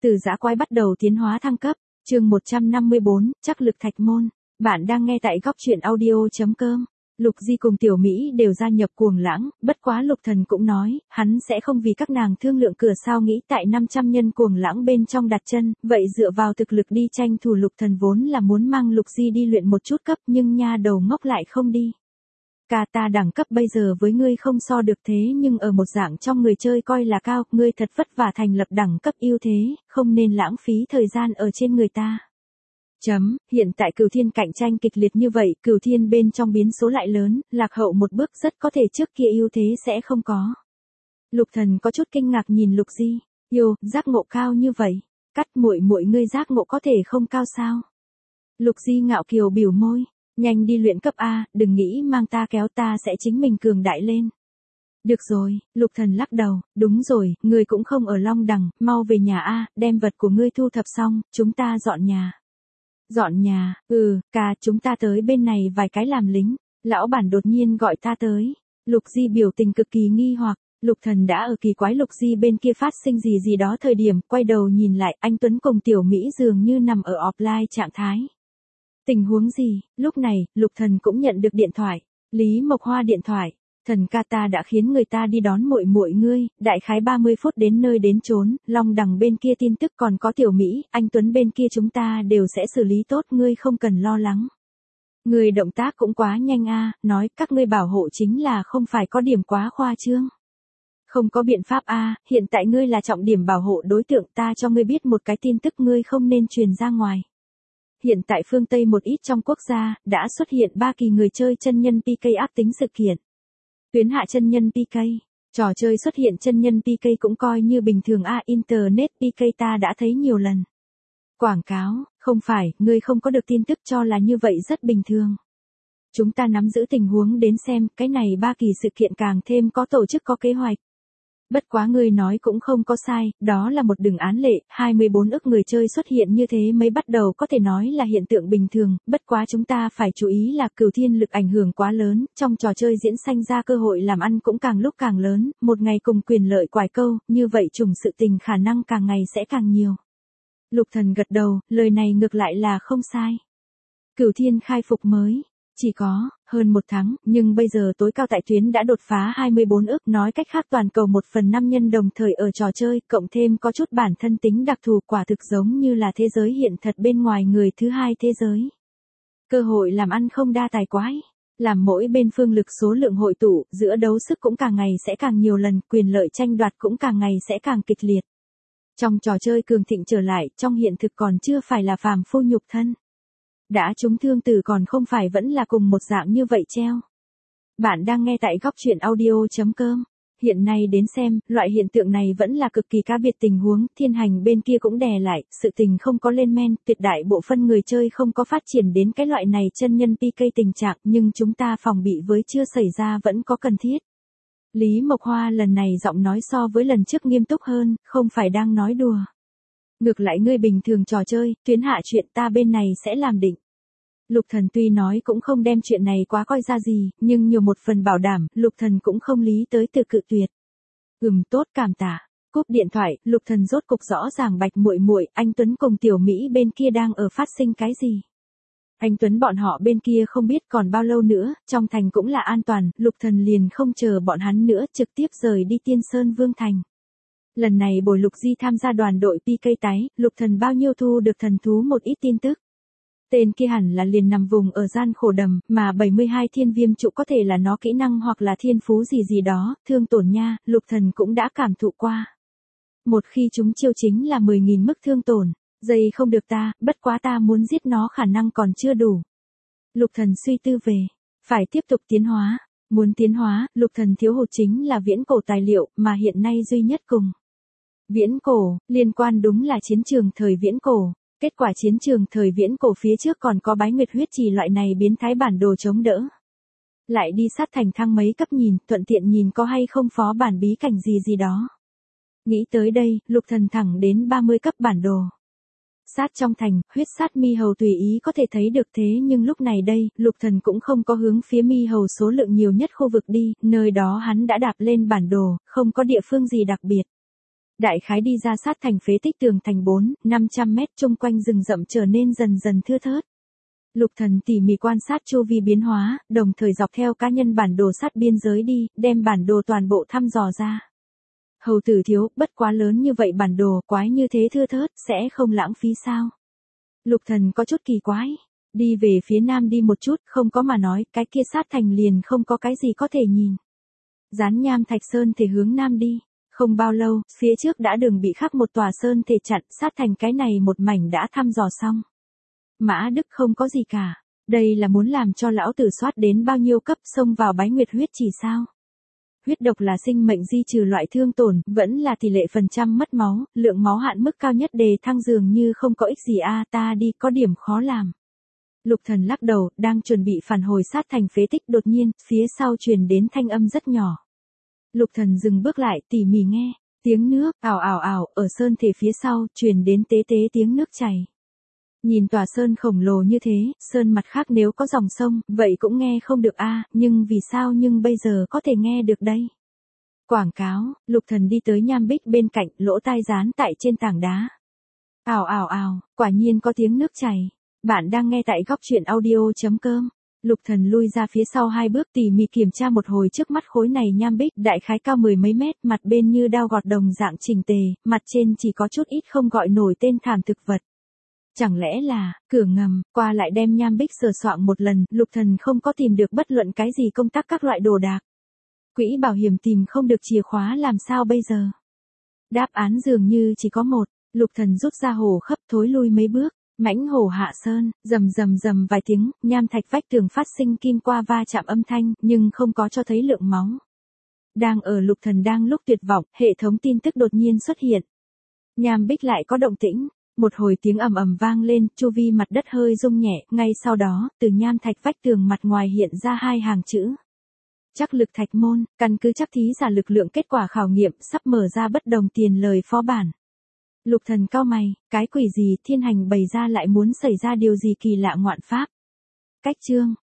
Từ dã quái bắt đầu tiến hóa thăng cấp, chương 154, chắc lực thạch môn. Bạn đang nghe tại góc truyện audio.com. Lục Di cùng Tiểu Mỹ đều gia nhập Cuồng Lãng, bất quá Lục Thần cũng nói, hắn sẽ không vì các nàng thương lượng cửa sao nghĩ tại 500 nhân Cuồng Lãng bên trong đặt chân, vậy dựa vào thực lực đi tranh thủ. Lục Thần vốn là muốn mang Lục Di đi luyện một chút cấp nhưng nha đầu ngốc lại không đi. Ca ta đẳng cấp bây giờ với ngươi không so được thế nhưng ở một dạng trong người chơi coi là cao, ngươi thật vất vả thành lập đẳng cấp ưu thế, không nên lãng phí thời gian ở trên người ta. Hiện tại Cửu Thiên cạnh tranh kịch liệt như vậy, Cửu Thiên bên trong biến số lại lớn, lạc hậu một bước rất có thể trước kia ưu thế sẽ không có. Lục Thần có chút kinh ngạc nhìn Lục Di, yêu, giác ngộ cao như vậy, cắt muội muội ngươi giác ngộ có thể không cao sao? Lục Di ngạo kiều biểu môi, nhanh đi luyện cấp A, đừng nghĩ mang ta kéo ta sẽ chính mình cường đại lên. Được rồi, Lục Thần lắc đầu, đúng rồi, ngươi cũng không ở Long Đằng, mau về nhà A, đem vật của ngươi thu thập xong, chúng ta dọn nhà. Dọn nhà, ca, chúng ta tới bên này vài cái làm lính, lão bản đột nhiên gọi ta tới. Lục Di biểu tình cực kỳ nghi hoặc, Lục Thần đã ở kỳ quái Lục Di bên kia phát sinh gì đó thời điểm, quay đầu nhìn lại, anh Tuấn cùng Tiểu Mỹ dường như nằm ở offline trạng thái. Tình huống gì? Lúc này, Lục Thần cũng nhận được điện thoại, Lý Mộc Hoa điện thoại. Thần ca ta đã khiến người ta đi đón muội muội ngươi, đại khái 30 phút đến nơi đến chốn, Long Đằng bên kia tin tức còn có Tiểu Mỹ, anh Tuấn bên kia chúng ta đều sẽ xử lý tốt, ngươi không cần lo lắng. Ngươi động tác cũng quá nhanh a, nói các ngươi bảo hộ chính là không phải có điểm quá khoa trương. Không có biện pháp a, hiện tại ngươi là trọng điểm bảo hộ đối tượng, ta cho ngươi biết một cái tin tức ngươi không nên truyền ra ngoài. Hiện tại phương Tây một ít trong quốc gia, đã xuất hiện 3 kỳ người chơi chân nhân PK ác tính sự kiện. Tuyến hạ chân nhân PK, trò chơi xuất hiện chân nhân PK cũng coi như bình thường Internet PK ta đã thấy nhiều lần. Quảng cáo, không phải, ngươi không có được tin tức cho là như vậy rất bình thường. Chúng ta nắm giữ tình huống đến xem, cái này 3 kỳ sự kiện càng thêm có tổ chức có kế hoạch. Bất quá ngươi nói cũng không có sai, đó là một đường án lệ, 24 ức người chơi xuất hiện như thế mới bắt đầu có thể nói là hiện tượng bình thường, bất quá chúng ta phải chú ý là Cửu Thiên lực ảnh hưởng quá lớn, trong trò chơi diễn sanh ra cơ hội làm ăn cũng càng lúc càng lớn, một ngày cùng quyền lợi quải câu, như vậy trùng sự tình khả năng càng ngày sẽ càng nhiều. Lục Thần gật đầu, lời này ngược lại là không sai. Cửu Thiên khai phục mới. Chỉ có hơn 1 tháng, nhưng bây giờ tối cao tại tuyến đã đột phá 24 ức, nói cách khác toàn cầu 1/5 nhân đồng thời ở trò chơi, cộng thêm có chút bản thân tính đặc thù, quả thực giống như là thế giới hiện thật bên ngoài người thứ hai thế giới. Cơ hội làm ăn không đa tài quái, làm mỗi bên phương lực số lượng hội tụ, giữa đấu sức cũng càng ngày sẽ càng nhiều lần, quyền lợi tranh đoạt cũng càng ngày sẽ càng kịch liệt. Trong trò chơi cường thịnh trở lại, trong hiện thực còn chưa phải là phàm phu nhục thân. Đã trúng thương tử còn không phải vẫn là cùng một dạng như vậy treo. Bạn đang nghe tại góc truyện audio.com. Hiện nay đến xem, loại hiện tượng này vẫn là cực kỳ cá biệt tình huống, Thiên Hành bên kia cũng đè lại, sự tình không có lên men, tuyệt đại bộ phân người chơi không có phát triển đến cái loại này chân nhân PK tình trạng, nhưng chúng ta phòng bị với chưa xảy ra vẫn có cần thiết. Lý Mộc Hoa lần này giọng nói so với lần trước nghiêm túc hơn, không phải đang nói đùa. Ngược lại ngươi bình thường trò chơi, tuyến hạ chuyện ta bên này sẽ làm định. Lục Thần tuy nói cũng không đem chuyện này quá coi ra gì, nhưng nhiều một phần bảo đảm, Lục Thần cũng không lý tới từ cự tuyệt. Tốt cảm tạ. Cúp điện thoại, Lục Thần rốt cục rõ ràng bạch muội muội, anh Tuấn cùng Tiểu Mỹ bên kia đang ở phát sinh cái gì. Anh Tuấn bọn họ bên kia không biết còn bao lâu nữa, trong thành cũng là an toàn, Lục Thần liền không chờ bọn hắn nữa, trực tiếp rời đi Tiên Sơn Vương Thành. Lần này bồi Lục Di tham gia đoàn đội PK tái, Lục Thần bao nhiêu thu được thần thú một ít tin tức. Tên kia hẳn là liền nằm vùng ở gian khổ đầm, mà 72 thiên viêm trụ có thể là nó kỹ năng hoặc là thiên phú gì đó, thương tổn nha, Lục Thần cũng đã cảm thụ qua. Một khi chúng chiêu chính là 10.000 mức thương tổn, dây không được ta, bất quá ta muốn giết nó khả năng còn chưa đủ. Lục Thần suy tư về, phải tiếp tục tiến hóa, muốn tiến hóa, Lục Thần thiếu hụt chính là viễn cổ tài liệu, mà hiện nay duy nhất cùng. Viễn cổ, liên quan đúng là chiến trường thời viễn cổ. Kết quả chiến trường thời viễn cổ phía trước còn có bái nguyệt huyết trì loại này biến thái bản đồ chống đỡ. Lại đi sát thành thăng mấy cấp nhìn, thuận tiện nhìn có hay không phó bản bí cảnh gì đó. Nghĩ tới đây, Lục Thần thẳng đến 30 cấp bản đồ. Sát trong thành, huyết sát mi hầu tùy ý có thể thấy được thế nhưng lúc này đây, Lục Thần cũng không có hướng phía mi hầu số lượng nhiều nhất khu vực đi, nơi đó hắn đã đạp lên bản đồ, không có địa phương gì đặc biệt. Đại khái đi ra sát thành phế tích tường thành 4-500 mét chung quanh rừng rậm trở nên dần dần thưa thớt. Lục Thần tỉ mỉ quan sát chu vi biến hóa, đồng thời dọc theo cá nhân bản đồ sát biên giới đi, đem bản đồ toàn bộ thăm dò ra. Hầu tử thiếu, bất quá lớn như vậy bản đồ, quái như thế thưa thớt, sẽ không lãng phí sao? Lục Thần có chút kỳ quái. Đi về phía nam đi một chút, không có mà nói, cái kia sát thành liền không có cái gì có thể nhìn. Dán nham thạch sơn thể hướng nam đi. Không bao lâu, phía trước đã đường bị khắc một tòa sơn thể chặn, sát thành cái này một mảnh đã thăm dò xong. Mã Đức không có gì cả. Đây là muốn làm cho lão tử soát đến bao nhiêu cấp xông vào bái nguyệt huyết chỉ sao? Huyết độc là sinh mệnh di trừ loại thương tổn, vẫn là tỷ lệ phần trăm mất máu, lượng máu hạn mức cao nhất đề thăng dường như không có ích gì ta đi có điểm khó làm. Lục Thần lắc đầu, đang chuẩn bị phản hồi sát thành phế tích đột nhiên, phía sau truyền đến thanh âm rất nhỏ. Lục Thần dừng bước lại tỉ mỉ nghe, tiếng nước, ào ào ào, ở sơn thể phía sau, truyền đến tế tế tiếng nước chảy. Nhìn tòa sơn khổng lồ như thế, sơn mặt khác nếu có dòng sông, vậy cũng nghe không được nhưng vì sao nhưng bây giờ có thể nghe được đây? Quảng cáo, Lục Thần đi tới nham bích bên cạnh, lỗ tai dán tại trên tảng đá. Ào ào ào, quả nhiên có tiếng nước chảy. Bạn đang nghe tại góc truyện audio.com. Lục Thần lui ra phía sau 2 bước tỉ mỉ kiểm tra một hồi trước mắt khối này nham bích đại khái cao 10 mấy mét, mặt bên như dao gọt đồng dạng chỉnh tề, mặt trên chỉ có chút ít không gọi nổi tên thảm thực vật. Chẳng lẽ là, cửa ngầm, qua lại đem nham bích sờ soạng một lần, Lục Thần không có tìm được bất luận cái gì công tác các loại đồ đạc. Quỹ bảo hiểm tìm không được chìa khóa làm sao bây giờ? Đáp án dường như chỉ có một, Lục Thần rút ra hổ khấp thối lui mấy bước. Mãnh hổ hạ sơn, rầm rầm rầm vài tiếng, nham thạch vách tường phát sinh kim qua va chạm âm thanh, nhưng không có cho thấy lượng máu. Đang ở Lục Thần đang lúc tuyệt vọng, hệ thống tin tức đột nhiên xuất hiện. Nham bích lại có động tĩnh, một hồi tiếng ầm ầm vang lên, chu vi mặt đất hơi rung nhẹ, ngay sau đó, từ nham thạch vách tường mặt ngoài hiện ra 2 hàng chữ. Chắc lực thạch môn, căn cứ chắc thí giả lực lượng kết quả khảo nghiệm, sắp mở ra bất đồng tiền lời phó bản. Lục Thần cau mày, cái quỷ gì thiên hành bày ra lại muốn xảy ra điều gì kỳ lạ ngoạn pháp. Cách chương,